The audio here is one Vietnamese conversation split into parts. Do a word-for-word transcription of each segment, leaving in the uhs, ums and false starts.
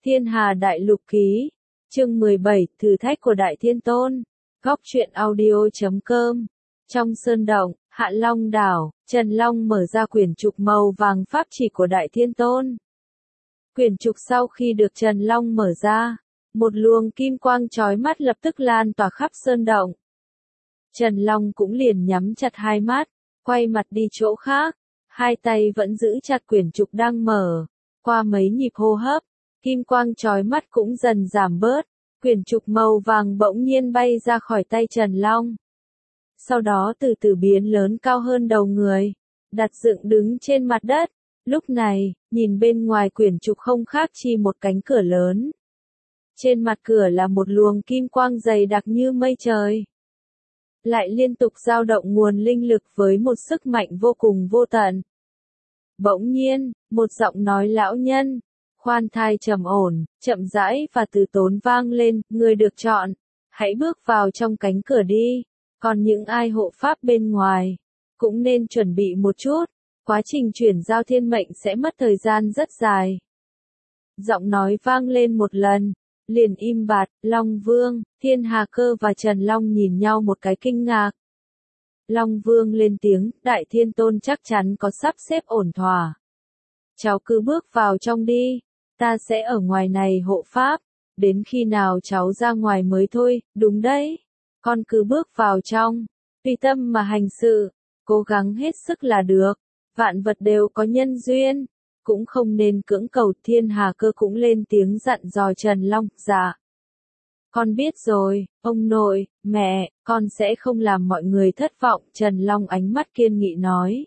Thiên Hà Đại Lục Ký, chương mười bảy, Thử thách của Đại Thiên Tôn, góc truyện audio chấm com. Trong sơn động, Hạ Long đảo, Trần Long mở ra quyển trục màu vàng pháp chỉ của Đại Thiên Tôn. Quyển trục sau khi được Trần Long mở ra, một luồng kim quang chói mắt lập tức lan tỏa khắp sơn động. Trần Long cũng liền nhắm chặt hai mắt, quay mặt đi chỗ khác, hai tay vẫn giữ chặt quyển trục đang mở. Qua mấy nhịp hô hấp, kim quang chói mắt cũng dần giảm bớt, quyển trục màu vàng bỗng nhiên bay ra khỏi tay Trần Long. Sau đó từ từ biến lớn cao hơn đầu người, đặt dựng đứng trên mặt đất. Lúc này, nhìn bên ngoài quyển trục không khác chi một cánh cửa lớn. Trên mặt cửa là một luồng kim quang dày đặc như mây trời. Lại liên tục dao động nguồn linh lực với một sức mạnh vô cùng vô tận. Bỗng nhiên, một giọng nói lão nhân, khoan thai trầm ổn, chậm rãi và từ tốn vang lên, người được chọn, hãy bước vào trong cánh cửa đi, còn những ai hộ pháp bên ngoài, cũng nên chuẩn bị một chút, quá trình chuyển giao thiên mệnh sẽ mất thời gian rất dài. Giọng nói vang lên một lần, liền im bặt, Long Vương, Thiên Hà Cơ và Trần Long nhìn nhau một cái kinh ngạc. Long Vương lên tiếng, Đại Thiên Tôn chắc chắn có sắp xếp ổn thỏa. Cháu cứ bước vào trong đi, ta sẽ ở ngoài này hộ pháp, đến khi nào cháu ra ngoài mới thôi, đúng đấy. Con cứ bước vào trong, tùy tâm mà hành sự, cố gắng hết sức là được, vạn vật đều có nhân duyên, cũng không nên cưỡng cầu. Thiên Hà Cơ cũng lên tiếng dặn dò Trần Long, dạ. Con biết rồi, ông nội, mẹ, con sẽ không làm mọi người thất vọng, Trần Long ánh mắt kiên nghị nói.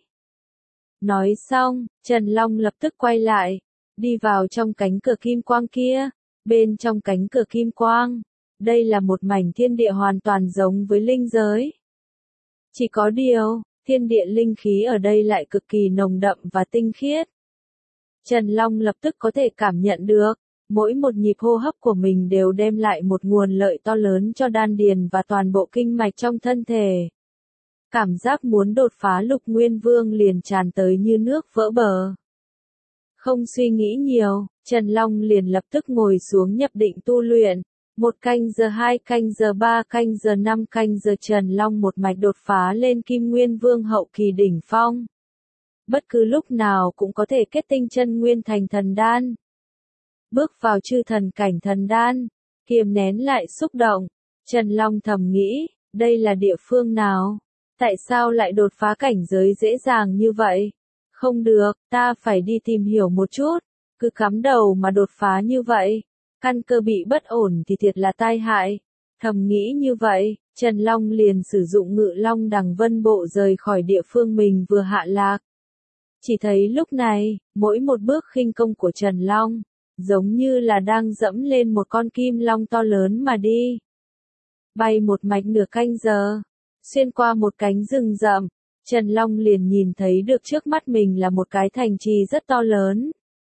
Nói xong, Trần Long lập tức quay lại, đi vào trong cánh cửa kim quang kia, bên trong cánh cửa kim quang, đây là một mảnh thiên địa hoàn toàn giống với linh giới. Chỉ có điều, thiên địa linh khí ở đây lại cực kỳ nồng đậm và tinh khiết. Trần Long lập tức có thể cảm nhận được, mỗi một nhịp hô hấp của mình đều đem lại một nguồn lợi to lớn cho đan điền và toàn bộ kinh mạch trong thân thể. Cảm giác muốn đột phá Lục Nguyên Vương liền tràn tới như nước vỡ bờ. Không suy nghĩ nhiều, Trần Long liền lập tức ngồi xuống nhập định tu luyện. Một canh giờ hai canh giờ ba canh giờ năm canh giờ Trần Long một mạch đột phá lên Kim Nguyên Vương hậu kỳ đỉnh phong. Bất cứ lúc nào cũng có thể kết tinh chân nguyên thành thần đan. Bước vào chư thần cảnh thần đan, kiềm nén lại xúc động, Trần Long thầm nghĩ, đây là địa phương nào? Tại sao lại đột phá cảnh giới dễ dàng như vậy? Không được, ta phải đi tìm hiểu một chút, cứ cắm đầu mà đột phá như vậy, căn cơ bị bất ổn thì thiệt là tai hại. Thầm nghĩ như vậy, Trần Long liền sử dụng Ngự Long Đằng Vân Bộ rời khỏi địa phương mình vừa hạ lạc. Chỉ thấy lúc này, mỗi một bước khinh công của Trần Long, giống như là đang dẫm lên một con kim long to lớn mà đi. Bay một mạch nửa canh giờ, xuyên qua một cánh rừng rậm, Trần Long liền nhìn thấy được trước mắt mình là một cái thành trì rất to lớn.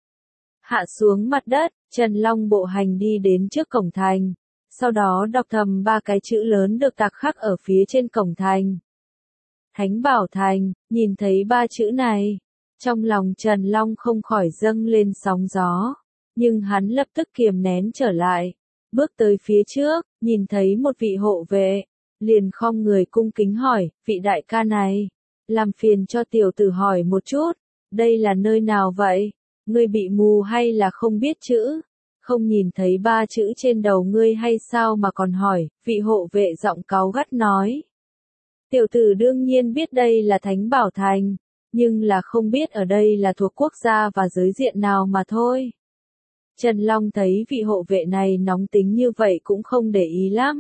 Hạ xuống mặt đất, Trần Long bộ hành đi đến trước cổng thành, sau đó đọc thầm ba cái chữ lớn được tạc khắc ở phía trên cổng thành. Thánh Bảo Thành, nhìn thấy ba chữ này, trong lòng Trần Long không khỏi dâng lên sóng gió, nhưng hắn lập tức kiềm nén trở lại, bước tới phía trước, nhìn thấy một vị hộ vệ, liền khom người cung kính hỏi, vị đại ca này, làm phiền cho tiểu tử hỏi một chút, đây là nơi nào vậy? Ngươi bị mù hay là không biết chữ? Không nhìn thấy ba chữ trên đầu ngươi hay sao mà còn hỏi? Vị hộ vệ giọng cáu gắt nói. Tiểu tử đương nhiên biết đây là Thánh Bảo Thành, nhưng là không biết ở đây là thuộc quốc gia và giới diện nào mà thôi. Trần Long thấy vị hộ vệ này nóng tính như vậy cũng không để ý lắm.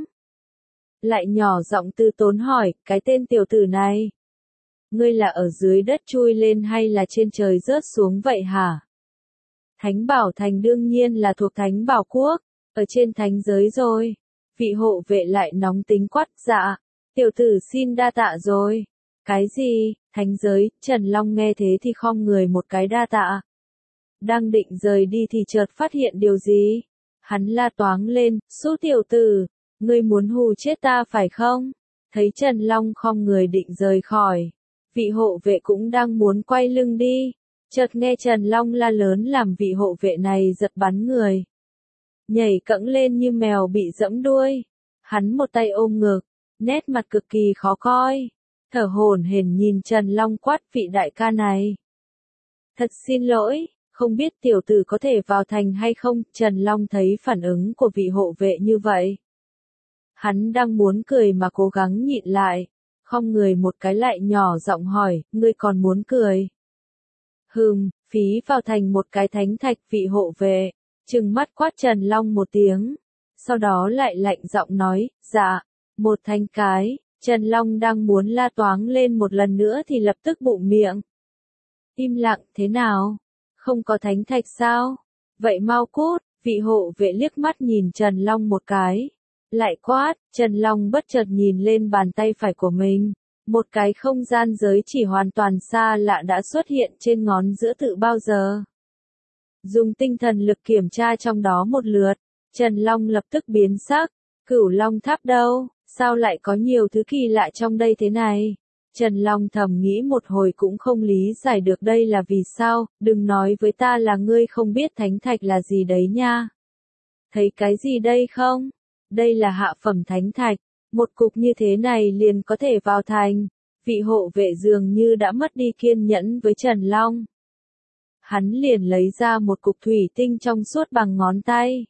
Lại nhỏ giọng từ tốn hỏi, cái tên tiểu tử này, ngươi là ở dưới đất chui lên hay là trên trời rớt xuống vậy hả? Thánh Bảo Thành đương nhiên là thuộc Thánh Bảo Quốc, ở trên thánh giới rồi. Vị hộ vệ lại nóng tính quát, dạ, tiểu tử xin đa tạ rồi. Cái gì, thánh giới? Trần Long nghe thế thì khom người một cái đa tạ. Đang định rời đi thì chợt phát hiện điều gì? Hắn la toáng lên, số tiểu tử, ngươi muốn hù chết ta phải không? Thấy Trần Long khom người định rời khỏi, vị hộ vệ cũng đang muốn quay lưng đi. Chợt nghe Trần Long la lớn làm vị hộ vệ này giật bắn người. nhảy cẫng lên như mèo bị giẫm đuôi. Hắn một tay ôm ngực, nét mặt cực kỳ khó coi, thở hổn hển nhìn Trần Long quát vị đại ca này. Thật xin lỗi, không biết tiểu tử có thể vào thành hay không, Trần Long thấy phản ứng của vị hộ vệ như vậy. Hắn đang muốn cười mà cố gắng nhịn lại, khom người một cái lại nhỏ giọng hỏi, ngươi còn muốn cười? Hừm, phí vào thành một cái thánh thạch, vị hộ vệ, trừng mắt quát Trần Long một tiếng, sau đó lại lạnh giọng nói, dạ, một thánh cái. Trần Long đang muốn la toáng lên một lần nữa thì lập tức bụng miệng. Im lặng, thế nào? Không có thánh thạch sao? Vậy mau cút, vị hộ vệ liếc mắt nhìn Trần Long một cái. Lại quát, Trần Long bất chợt nhìn lên bàn tay phải của mình. Một cái không gian giới chỉ hoàn toàn xa lạ đã xuất hiện trên ngón giữa tự bao giờ. Dùng tinh thần lực kiểm tra trong đó một lượt, Trần Long lập tức biến sắc. Cửu Long tháp đâu? Sao lại có nhiều thứ kỳ lạ trong đây thế này? Trần Long thầm nghĩ một hồi cũng không lý giải được đây là vì sao, đừng nói với ta là ngươi không biết thánh thạch là gì đấy nha. Thấy cái gì đây không? Đây là hạ phẩm thánh thạch, một cục như thế này liền có thể vào thành. Vị hộ vệ dường như đã mất đi kiên nhẫn với Trần Long. Hắn liền lấy ra một cục thủy tinh trong suốt bằng ngón tay.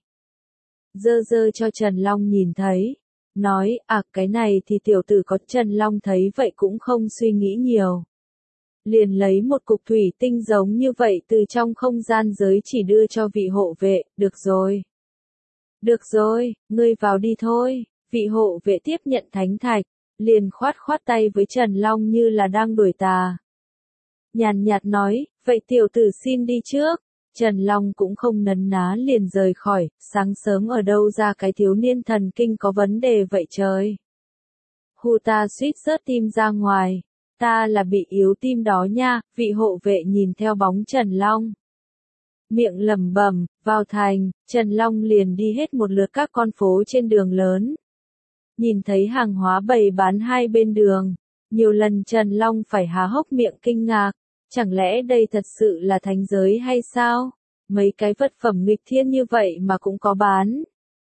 Dơ dơ cho Trần Long nhìn thấy. Nói, à cái này thì tiểu tử có. Trần Long thấy vậy cũng không suy nghĩ nhiều. Liền lấy một cục thủy tinh giống như vậy từ trong không gian giới chỉ đưa cho vị hộ vệ, được rồi. Được rồi, ngươi vào đi thôi. Vị hộ vệ tiếp nhận thánh thạch, liền khoát khoát tay với Trần Long như là đang đuổi tà. Nhàn nhạt nói, vậy tiểu tử xin đi trước. Trần Long cũng không nấn ná liền rời khỏi, sáng sớm ở đâu ra cái thiếu niên thần kinh có vấn đề vậy trời. Hù ta suýt rớt tim ra ngoài, ta là bị yếu tim đó nha, vị hộ vệ nhìn theo bóng Trần Long. Miệng lẩm bẩm, vào thành, Trần Long liền đi hết một lượt các con phố trên đường lớn. Nhìn thấy hàng hóa bày bán hai bên đường, nhiều lần Trần Long phải há hốc miệng kinh ngạc. Chẳng lẽ đây thật sự là thánh giới hay sao? Mấy cái vật phẩm nghịch thiên như vậy mà cũng có bán.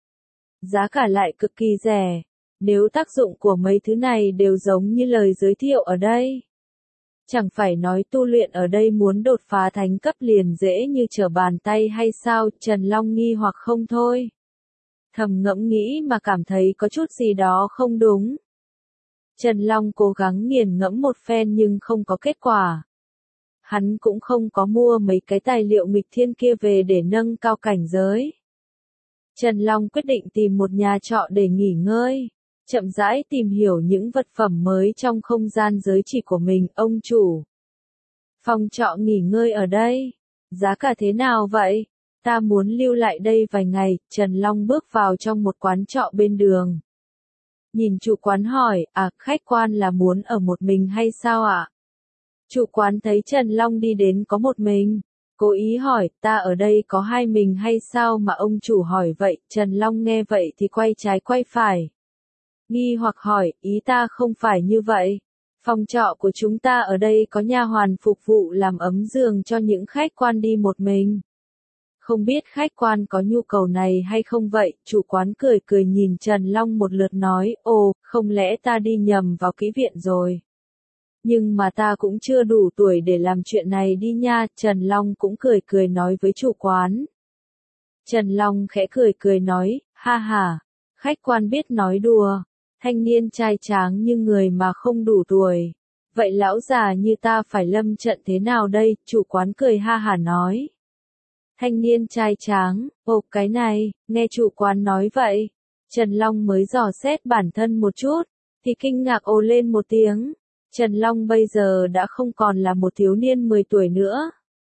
Giá cả lại cực kỳ rẻ. Nếu tác dụng của mấy thứ này đều giống như lời giới thiệu ở đây. Chẳng phải nói tu luyện ở đây muốn đột phá thánh cấp liền dễ như trở bàn tay hay sao? Trần Long nghi hoặc không thôi. Thầm ngẫm nghĩ mà cảm thấy có chút gì đó không đúng. Trần Long cố gắng nghiền ngẫm một phen nhưng không có kết quả. Hắn cũng không có mua mấy cái tài liệu nghịch thiên kia về để nâng cao cảnh giới. Trần Long quyết định tìm một nhà trọ để nghỉ ngơi, chậm rãi tìm hiểu những vật phẩm mới trong không gian giới chỉ của mình. Ông chủ, phòng trọ nghỉ ngơi ở đây, giá cả thế nào vậy? Ta muốn lưu lại đây vài ngày. Trần Long bước vào trong một quán trọ bên đường. Nhìn chủ quán hỏi, à, khách quan là muốn ở một mình hay sao ạ? Chủ quán thấy Trần Long đi đến có một mình, cố ý hỏi, ta ở đây có hai mình hay sao mà ông chủ hỏi vậy? Trần Long nghe vậy thì quay trái quay phải. Nghi hoặc hỏi, ý ta không phải như vậy. Phòng trọ của chúng ta ở đây có nha hoàn phục vụ làm ấm giường cho những khách quan đi một mình. Không biết khách quan có nhu cầu này hay không vậy? Chủ quán cười cười nhìn Trần Long một lượt nói, ồ, không lẽ ta đi nhầm vào kỹ viện rồi? Nhưng mà ta cũng chưa đủ tuổi để làm chuyện này đi nha. Trần Long cũng cười cười nói với chủ quán. Trần Long khẽ cười cười nói, ha ha, khách quan biết nói đùa, thanh niên trai tráng như người mà không đủ tuổi. Vậy lão già như ta phải lâm trận thế nào đây? Chủ quán cười ha hả nói. Thanh niên trai tráng, ồ cái này, nghe chủ quán nói vậy. Trần Long mới dò xét bản thân một chút, thì kinh ngạc ồ lên một tiếng. Trần Long bây giờ đã không còn là một thiếu niên mười tuổi nữa.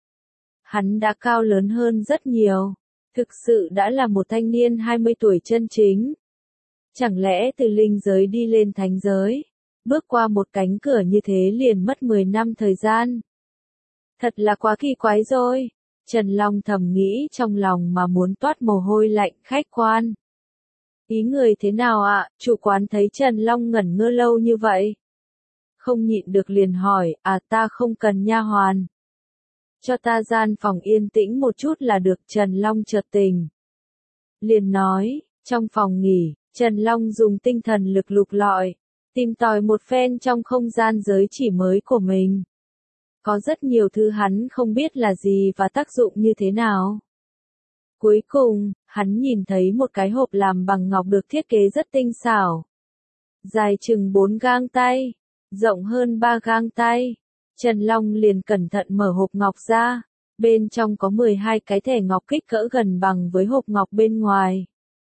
Hắn đã cao lớn hơn rất nhiều. Thực sự đã là một thanh niên hai mươi tuổi chân chính. Chẳng lẽ từ linh giới đi lên thánh giới, bước qua một cánh cửa như thế liền mất mười năm thời gian. Thật là quá kỳ quái rồi. Trần Long thầm nghĩ trong lòng mà muốn toát mồ hôi lạnh. Khách quan, ý người thế nào ạ? Chủ quán thấy Trần Long ngẩn ngơ lâu như vậy, không nhịn được liền hỏi, à ta không cần nha hoàn. Cho ta gian phòng yên tĩnh một chút là được. Trần Long chợt tỉnh. liền nói, trong phòng nghỉ, Trần Long dùng tinh thần lực lục lọi, tìm tòi một phen trong không gian giới chỉ mới của mình. Có rất nhiều thứ hắn không biết là gì và tác dụng như thế nào. Cuối cùng, hắn nhìn thấy một cái hộp làm bằng ngọc được thiết kế rất tinh xảo. Dài chừng bốn gang tay, rộng hơn ba gang tay. Trần Long liền cẩn thận mở hộp ngọc ra. Bên trong có mười hai cái thẻ ngọc kích cỡ gần bằng với hộp ngọc bên ngoài.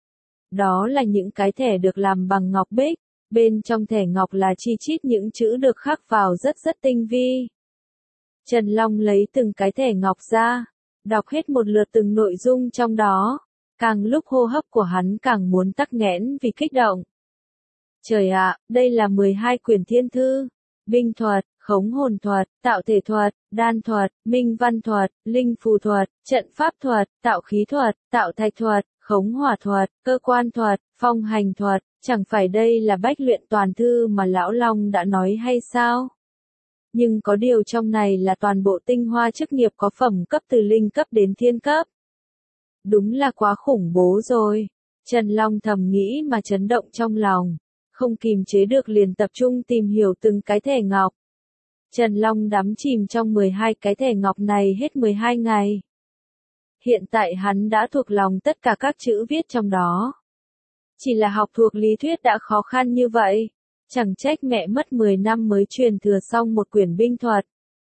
Đó là những cái thẻ được làm bằng ngọc bích. Bên trong thẻ ngọc là chi chít những chữ được khắc vào rất rất tinh vi. Trần Long lấy từng cái thẻ ngọc ra, đọc hết một lượt từng nội dung trong đó. Càng lúc hô hấp của hắn càng muốn tắc nghẽn vì kích động. Trời ạ, đây là mười hai quyển thiên thư. Binh thuật, khống hồn thuật, tạo thể thuật, đan thuật, minh văn thuật, linh phù thuật, trận pháp thuật, tạo khí thuật, tạo thạch thuật, khống hỏa thuật, cơ quan thuật, phong hành thuật. Chẳng phải đây là bách luyện toàn thư mà Lão Long đã nói hay sao? Nhưng có điều trong này là toàn bộ tinh hoa chức nghiệp có phẩm cấp từ linh cấp đến thiên cấp. Đúng là quá khủng bố rồi. Trần Long thầm nghĩ mà chấn động trong lòng. Không kìm chế được liền tập trung tìm hiểu từng cái thẻ ngọc. Trần Long đắm chìm trong mười hai cái thẻ ngọc này hết mười hai ngày. Hiện tại hắn đã thuộc lòng tất cả các chữ viết trong đó. Chỉ là học thuộc lý thuyết đã khó khăn như vậy. Chẳng trách mẹ mất mười năm mới truyền thừa xong một quyển binh thuật.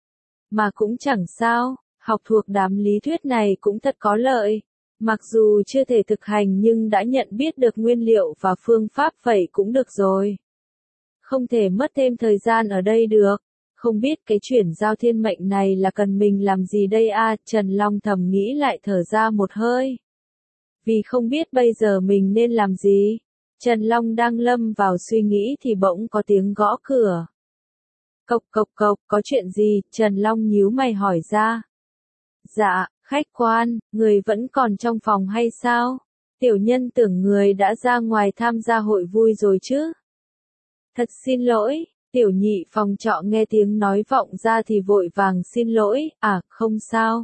Mà cũng chẳng sao, học thuộc đám lý thuyết này cũng thật có lợi. Mặc dù chưa thể thực hành nhưng đã nhận biết được nguyên liệu và phương pháp vậy cũng được rồi. Không thể mất thêm thời gian ở đây được. Không biết cái chuyển giao thiên mệnh này là cần mình làm gì đây à, Trần Long thầm nghĩ lại thở ra một hơi. Vì không biết bây giờ mình nên làm gì. Trần Long đang lâm vào suy nghĩ thì bỗng có tiếng gõ cửa. Cộc cộc cộc, có chuyện gì? Trần Long nhíu mày hỏi ra. Dạ, khách quan, người vẫn còn trong phòng hay sao? Tiểu nhân tưởng người đã ra ngoài tham gia hội vui rồi chứ? Thật xin lỗi, tiểu nhị phòng trọ nghe tiếng nói vọng ra thì vội vàng xin lỗi, à, không sao.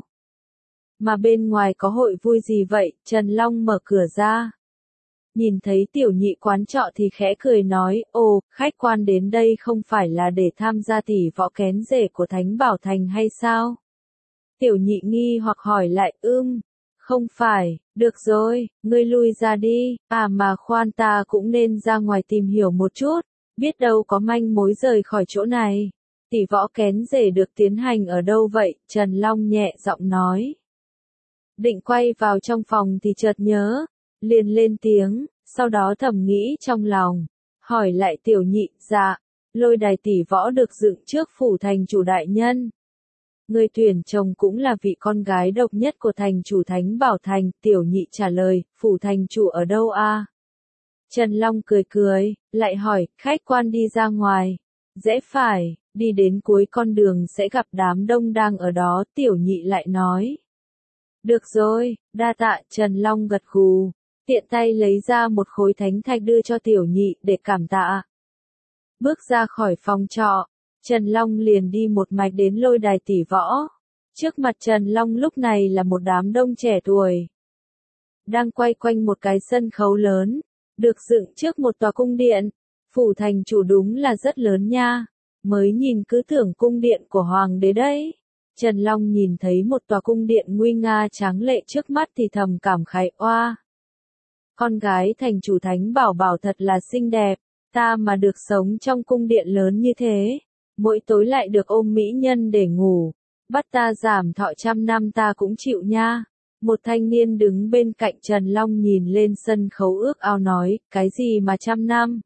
Mà bên ngoài có hội vui gì vậy? Trần Long mở cửa ra. Nhìn thấy tiểu nhị quán trọ thì khẽ cười nói, ồ, khách quan đến đây không phải là để tham gia tỷ võ kén rể của Thánh Bảo Thành hay sao? Tiểu nhị nghi hoặc hỏi lại, ưm, không phải, được rồi, ngươi lui ra đi, à mà khoan ta cũng nên ra ngoài tìm hiểu một chút, biết đâu có manh mối rời khỏi chỗ này. Tỷ võ kén rể được tiến hành ở đâu vậy? Trần Long nhẹ giọng nói. Định quay vào trong phòng thì chợt nhớ, liền lên tiếng, sau đó thầm nghĩ trong lòng, hỏi lại tiểu nhị, dạ, lôi đài tỷ võ được dựng trước phủ thành chủ đại nhân. Người tuyển chồng cũng là vị con gái độc nhất của thành chủ Thánh Bảo Thành, tiểu nhị trả lời, phủ thành chủ ở đâu a? Trần Long cười cười, lại hỏi, khách quan đi ra ngoài. Rẽ phải, đi đến cuối con đường sẽ gặp đám đông đang ở đó, tiểu nhị lại nói. Được rồi, đa tạ, Trần Long gật gù, tiện tay lấy ra một khối thánh thạch đưa cho tiểu nhị để cảm tạ. Bước ra khỏi phòng trọ, Trần Long liền đi một mạch đến lôi đài tỷ võ. Trước mặt Trần Long lúc này là một đám đông trẻ tuổi. Đang quay quanh một cái sân khấu lớn, được dựng trước một tòa cung điện. Phủ thành chủ đúng là rất lớn nha. Mới nhìn cứ tưởng cung điện của hoàng đế đấy. Trần Long nhìn thấy một tòa cung điện nguy nga tráng lệ trước mắt thì thầm cảm khái oa. Con gái thành chủ Thánh Bảo Bảo thật là xinh đẹp, ta mà được sống trong cung điện lớn như thế, mỗi tối lại được ôm mỹ nhân để ngủ, bắt ta giảm thọ trăm năm ta cũng chịu nha. Một thanh niên đứng bên cạnh Trần Long nhìn lên sân khấu ước ao nói, cái gì mà trăm năm?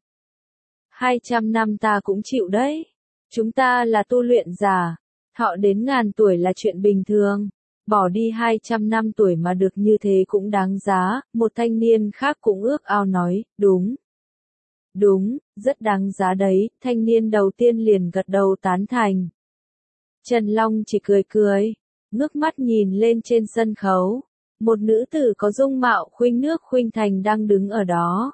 Hai trăm năm ta cũng chịu đấy. Chúng ta là tu luyện giả, thọ đến ngàn tuổi là chuyện bình thường. Bỏ đi hai trăm năm tuổi mà được như thế cũng đáng giá, một thanh niên khác cũng ước ao nói, đúng. Đúng, rất đáng giá đấy, thanh niên đầu tiên liền gật đầu tán thành. Trần Long chỉ cười cười, ngước mắt nhìn lên trên sân khấu. Một nữ tử có dung mạo khuynh nước khuynh thành đang đứng ở đó.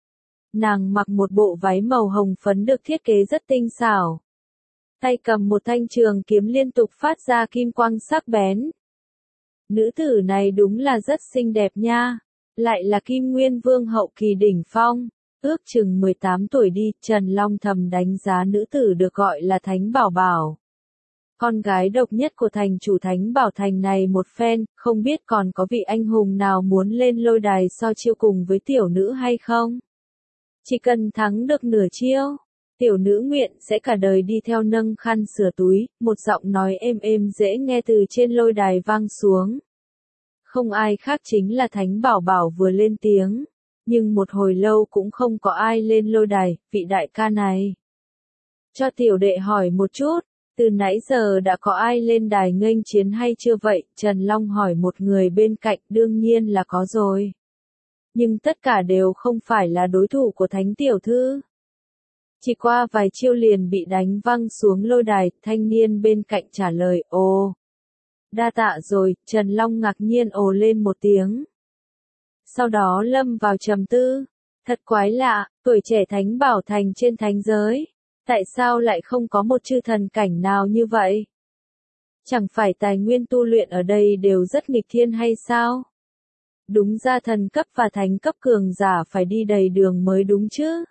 Nàng mặc một bộ váy màu hồng phấn được thiết kế rất tinh xảo. Tay cầm một thanh trường kiếm liên tục phát ra kim quang sắc bén. Nữ tử này đúng là rất xinh đẹp nha. lại là Kim Nguyên Vương hậu kỳ đỉnh phong, ước chừng mười tám tuổi đi, Trần Long thầm đánh giá nữ tử được gọi là Thánh Bảo Bảo. Con gái độc nhất của thành chủ Thánh Bảo Thành này một phen, không biết còn có vị anh hùng nào muốn lên lôi đài so chiêu cùng với tiểu nữ hay không? Chỉ cần thắng được nửa chiêu, tiểu nữ nguyện sẽ cả đời đi theo nâng khăn sửa túi, một giọng nói êm êm dễ nghe từ trên lôi đài vang xuống. Không ai khác chính là Thánh Bảo Bảo vừa lên tiếng, nhưng một hồi lâu cũng không có ai lên lôi đài, vị đại ca này. Cho tiểu đệ hỏi một chút, từ nãy giờ đã có ai lên đài nghênh chiến hay chưa vậy? Trần Long hỏi một người bên cạnh, đương nhiên là có rồi. Nhưng tất cả đều không phải là đối thủ của Thánh tiểu thư. Chỉ qua vài chiêu liền bị đánh văng xuống lôi đài, thanh niên bên cạnh trả lời, ồ. Đa tạ rồi, Trần Long ngạc nhiên ồ lên một tiếng. Sau đó lâm vào trầm tư. Thật quái lạ, tuổi trẻ Thánh Bảo Thành trên thánh giới. Tại sao lại không có một chư thần cảnh nào như vậy? Chẳng phải tài nguyên tu luyện ở đây đều rất nghịch thiên hay sao? Đúng ra thần cấp và thánh cấp cường giả phải đi đầy đường mới đúng chứ?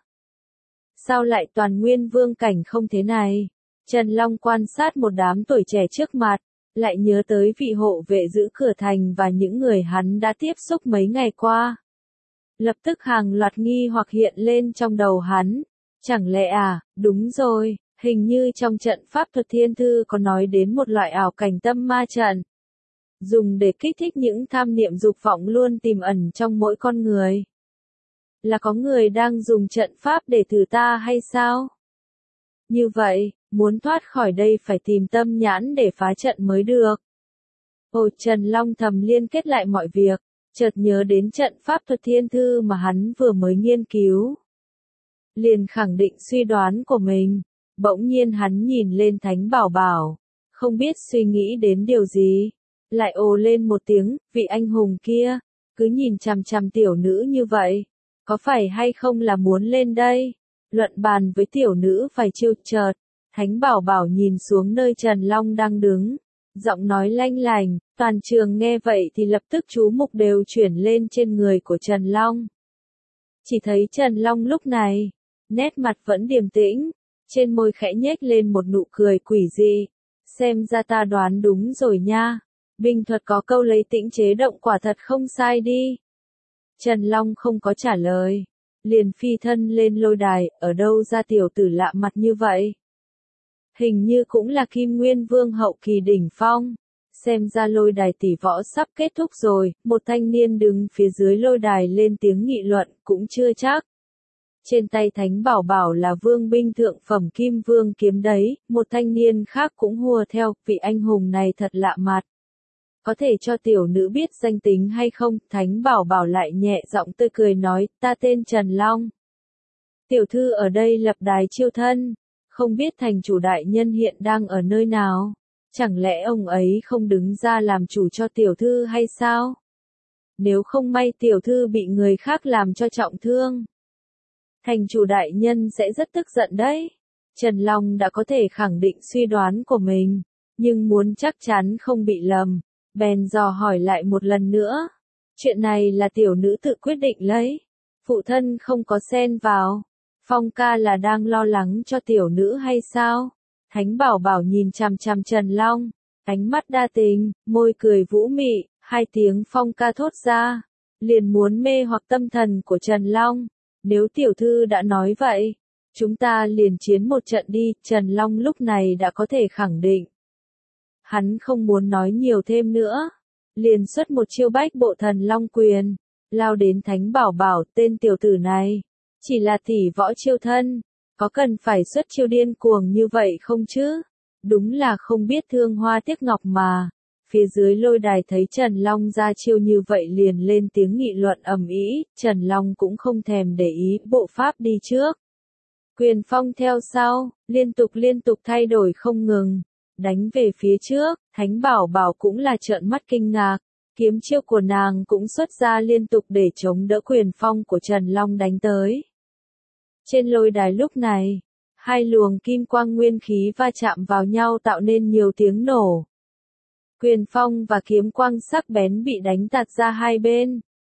Sao lại toàn nguyên vương cảnh không thế này? Trần Long quan sát một đám tuổi trẻ trước mặt, lại nhớ tới vị hộ vệ giữ cửa thành và những người hắn đã tiếp xúc mấy ngày qua. Lập tức hàng loạt nghi hoặc hiện lên trong đầu hắn. Chẳng lẽ à, đúng rồi, hình như trong trận pháp thuật thiên thư có nói đến một loại ảo cảnh tâm ma trận. Dùng để kích thích những tham niệm dục vọng luôn tiềm ẩn trong mỗi con người. Là có người đang dùng trận pháp để thử ta hay sao? Như vậy, muốn thoát khỏi đây phải tìm tâm nhãn để phá trận mới được. Ồ, Trần Long thầm liên kết lại mọi việc, chợt nhớ đến trận pháp thuật thiên thư mà hắn vừa mới nghiên cứu. Liền khẳng định suy đoán của mình, bỗng nhiên hắn nhìn lên Thánh Bảo Bảo, không biết suy nghĩ đến điều gì, lại ồ lên một tiếng, vị anh hùng kia, cứ nhìn chằm chằm tiểu nữ như vậy, có phải hay không là muốn lên đây, luận bàn với tiểu nữ phải chiêu. Chợt, Thánh Bảo Bảo nhìn xuống nơi Trần Long đang đứng, giọng nói lanh lành, toàn trường nghe vậy thì lập tức chú mục đều chuyển lên trên người của Trần Long. Chỉ thấy Trần Long lúc này, nét mặt vẫn điềm tĩnh, trên môi khẽ nhếch lên một nụ cười quỷ dị, xem ra ta đoán đúng rồi nha, binh thuật có câu lấy tĩnh chế động quả thật không sai đi. Trần Long không có trả lời, liền phi thân lên lôi đài, ở đâu ra tiểu tử lạ mặt như vậy? Hình như cũng là Kim Nguyên Vương hậu kỳ đỉnh phong. Xem ra lôi đài tỷ võ sắp kết thúc rồi, một thanh niên đứng phía dưới lôi đài lên tiếng nghị luận, cũng chưa chắc. Trên tay Thánh Bảo Bảo là vương binh thượng phẩm Kim Vương kiếm đấy, một thanh niên khác cũng hùa theo, vị anh hùng này thật lạ mặt. Có thể cho tiểu nữ biết danh tính hay không? Thánh Bảo Bảo lại nhẹ giọng tươi cười nói, ta tên Trần Long. Tiểu thư ở đây lập đài chiêu thân, không biết thành chủ đại nhân hiện đang ở nơi nào? Chẳng lẽ ông ấy không đứng ra làm chủ cho tiểu thư hay sao? Nếu không may tiểu thư bị người khác làm cho trọng thương, thành chủ đại nhân sẽ rất tức giận đấy. Trần Long đã có thể khẳng định suy đoán của mình, nhưng muốn chắc chắn không bị lầm, bèn dò hỏi lại một lần nữa. Chuyện này là tiểu nữ tự quyết định lấy, phụ thân không có xen vào. Phong ca là đang lo lắng cho tiểu nữ hay sao? Thánh Bảo Bảo nhìn chằm chằm Trần Long, ánh mắt đa tình, môi cười vũ mị, hai tiếng Phong ca thốt ra, liền muốn mê hoặc tâm thần của Trần Long. Nếu tiểu thư đã nói vậy, chúng ta liền chiến một trận đi. Trần Long lúc này đã có thể khẳng định. Hắn không muốn nói nhiều thêm nữa, liền xuất một chiêu bách bộ thần long quyền, lao đến Thánh Bảo Bảo. Tên tiểu tử này, chỉ là tỷ võ chiêu thân, có cần phải xuất chiêu điên cuồng như vậy không chứ? Đúng là không biết thương hoa tiếc ngọc mà. Phía dưới lôi đài thấy Trần Long ra chiêu như vậy liền lên tiếng nghị luận ầm ĩ, Trần Long cũng không thèm để ý, bộ pháp đi trước. Quyền phong theo sau, liên tục liên tục thay đổi không ngừng, đánh về phía trước. Thánh Bảo Bảo cũng là trợn mắt kinh ngạc, kiếm chiêu của nàng cũng xuất ra liên tục để chống đỡ quyền phong của Trần Long đánh tới. Trên lôi đài lúc này, hai luồng kim quang nguyên khí va chạm vào nhau tạo nên nhiều tiếng nổ. Quyền phong và kiếm quang sắc bén bị đánh tạt ra hai bên.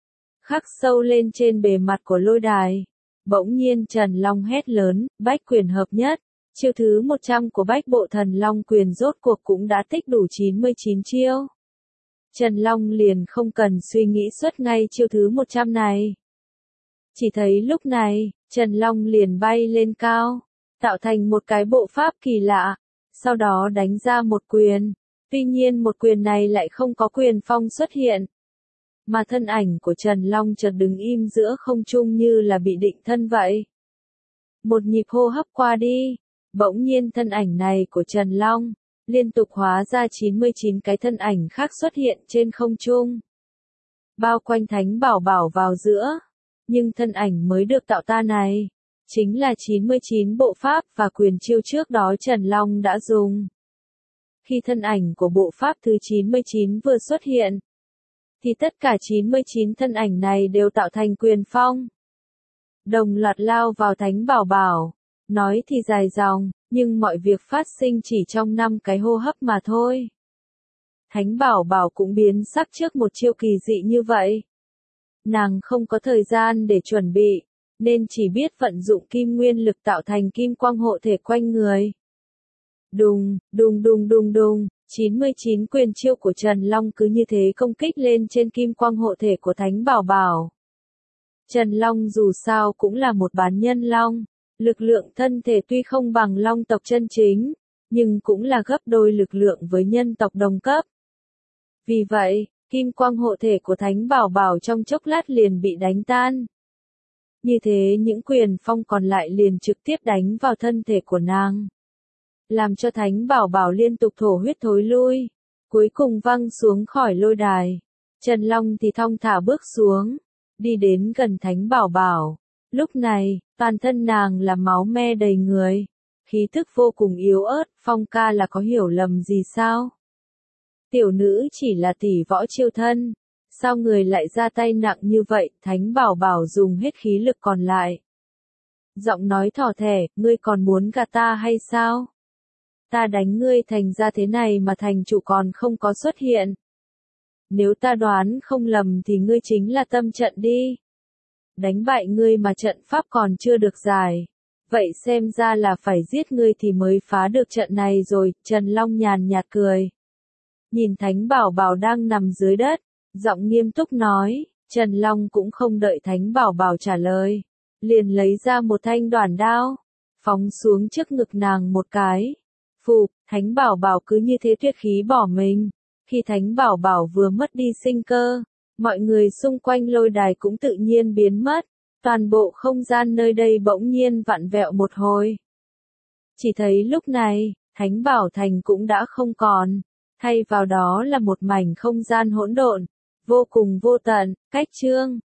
khắc sâu lên trên bề mặt của lôi đài. Bỗng nhiên Trần Long hét lớn, bách quyền hợp nhất. Chiêu thứ một trăm của bách bộ thần Long quyền rốt cuộc cũng đã tích đủ chín mươi chín chiêu. Trần Long liền không cần suy nghĩ xuất ngay chiêu thứ một trăm này. Chỉ thấy lúc này, Trần Long liền bay lên cao, tạo thành một cái bộ pháp kỳ lạ, sau đó đánh ra một quyền. Tuy nhiên một quyền này lại không có quyền phong xuất hiện, mà thân ảnh của Trần Long chợt đứng im giữa không trung như là bị định thân vậy. Một nhịp hô hấp qua đi, bỗng nhiên thân ảnh này của Trần Long liên tục hóa ra chín mươi chín cái thân ảnh khác xuất hiện trên không trung, bao quanh Thánh Bảo Bảo vào giữa. Nhưng thân ảnh mới được tạo ra này chính là chín mươi chín bộ pháp và quyền chiêu trước đó Trần Long đã dùng. Khi thân ảnh của bộ pháp thứ chín mươi chín vừa xuất hiện, thì tất cả chín mươi chín thân ảnh này đều tạo thành quyền phong, đồng loạt lao vào Thánh Bảo Bảo. Nói thì dài dòng, nhưng mọi việc phát sinh chỉ trong năm cái hô hấp mà thôi. Thánh Bảo Bảo cũng biến sắc trước một chiêu kỳ dị như vậy. Nàng không có thời gian để chuẩn bị, nên chỉ biết vận dụng kim nguyên lực tạo thành kim quang hộ thể quanh người. Đùng, đùng đùng đùng đùng, chín mươi chín quyền chiêu của Trần Long cứ như thế công kích lên trên kim quang hộ thể của Thánh Bảo Bảo. Trần Long dù sao cũng là một bán nhân long, lực lượng thân thể tuy không bằng long tộc chân chính, nhưng cũng là gấp đôi lực lượng với nhân tộc đồng cấp. Vì vậy, kim quang hộ thể của Thánh Bảo Bảo trong chốc lát liền bị đánh tan. Như thế những quyền phong còn lại liền trực tiếp đánh vào thân thể của nàng, làm cho Thánh Bảo Bảo liên tục thổ huyết thối lui, cuối cùng văng xuống khỏi lôi đài. Trần Long thì thong thả bước xuống, đi đến gần Thánh Bảo Bảo. Lúc này, toàn thân nàng là máu me đầy người, khí thức vô cùng yếu ớt. Phong ca là có hiểu lầm gì sao? Tiểu nữ chỉ là tỷ võ chiêu thân, sao người lại ra tay nặng như vậy? Thánh Bảo Bảo dùng hết khí lực còn lại, giọng nói thỏ thẻ, ngươi còn muốn gạt ta hay sao? Ta đánh ngươi thành ra thế này mà thành chủ còn không có xuất hiện. Nếu ta đoán không lầm thì ngươi chính là tâm trận đi. Đánh bại ngươi mà trận pháp còn chưa được giải. Vậy xem ra là phải giết ngươi thì mới phá được trận này rồi. Trần Long nhàn nhạt cười, nhìn Thánh Bảo Bảo đang nằm dưới đất, giọng nghiêm túc nói. Trần Long cũng không đợi Thánh Bảo Bảo trả lời, liền lấy ra một thanh đoản đao, phóng xuống trước ngực nàng một cái. Phụp, Thánh Bảo Bảo cứ như thế tuyệt khí bỏ mình. Khi Thánh Bảo Bảo vừa mất đi sinh cơ, mọi người xung quanh lôi đài cũng tự nhiên biến mất. Toàn bộ không gian nơi đây bỗng nhiên vặn vẹo một hồi. Chỉ thấy lúc này, Thánh Bảo Thành cũng đã không còn, thay vào đó là một mảnh không gian hỗn độn, vô cùng vô tận. Cách chương